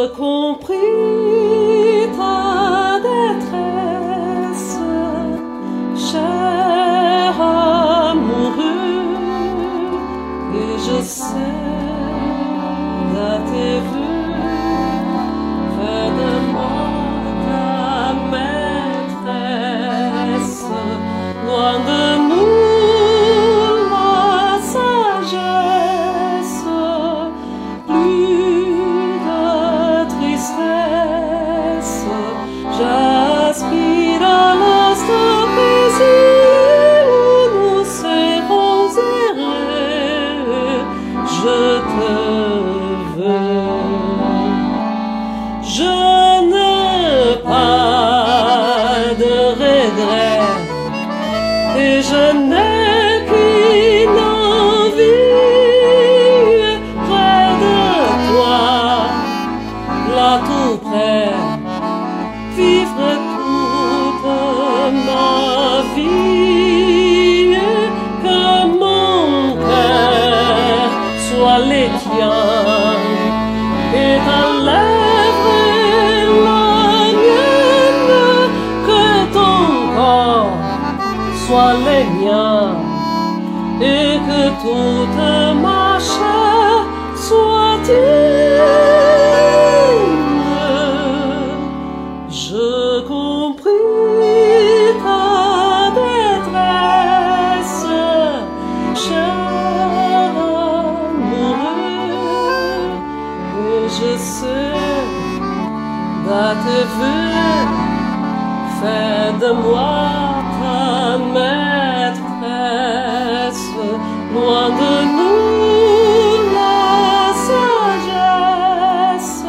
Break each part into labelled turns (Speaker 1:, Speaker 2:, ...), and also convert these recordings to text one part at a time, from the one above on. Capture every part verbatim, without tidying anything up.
Speaker 1: Je compris ta détresse, cher amoureux, et je sais à tes voeux, fais de moi ta maîtresse, loin de nous la sagesse, plus de tristesse, j'aspire à l'instant paisible où nous serons heureux, je te veux. Je n'ai pas de regrets et je n'ai qu'une envie près de toi, là tout près, vivre toute ma vie, que mon cœur soit les tiens et ta lèvre est la mienne, que ton corps soit les miens et que toute ma chair soit tienne. Je compris ta détresse, cher amoureux, et je sais à tes voeux, fais de moi ta maîtresse, loin de nous la sagesse,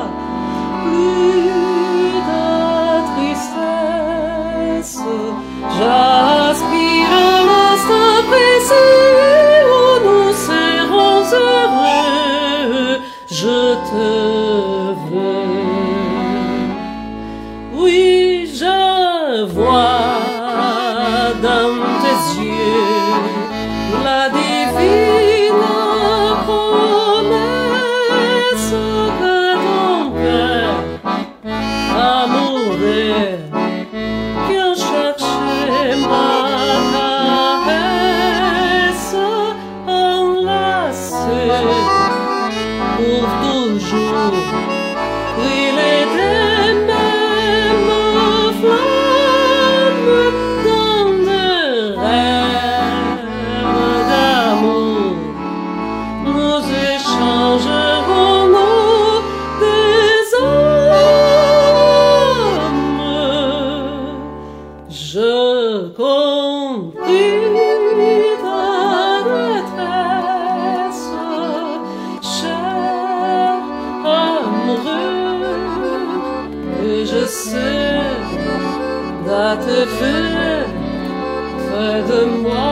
Speaker 1: plus de tristesse, j'aspire à l'instant précis où nous serons heureux, je te veux. Oui, je vois dans tes yeux la divine promesse que ton cœur amoureux qui a cherché ma caresse, enlacé pour toujours, brûler des mêmes flammes dans des rêves d'amour. Nous échangerons des âmes. Je compris ta détresse, cher amoureux, et je sais à tes voeux, fais de moi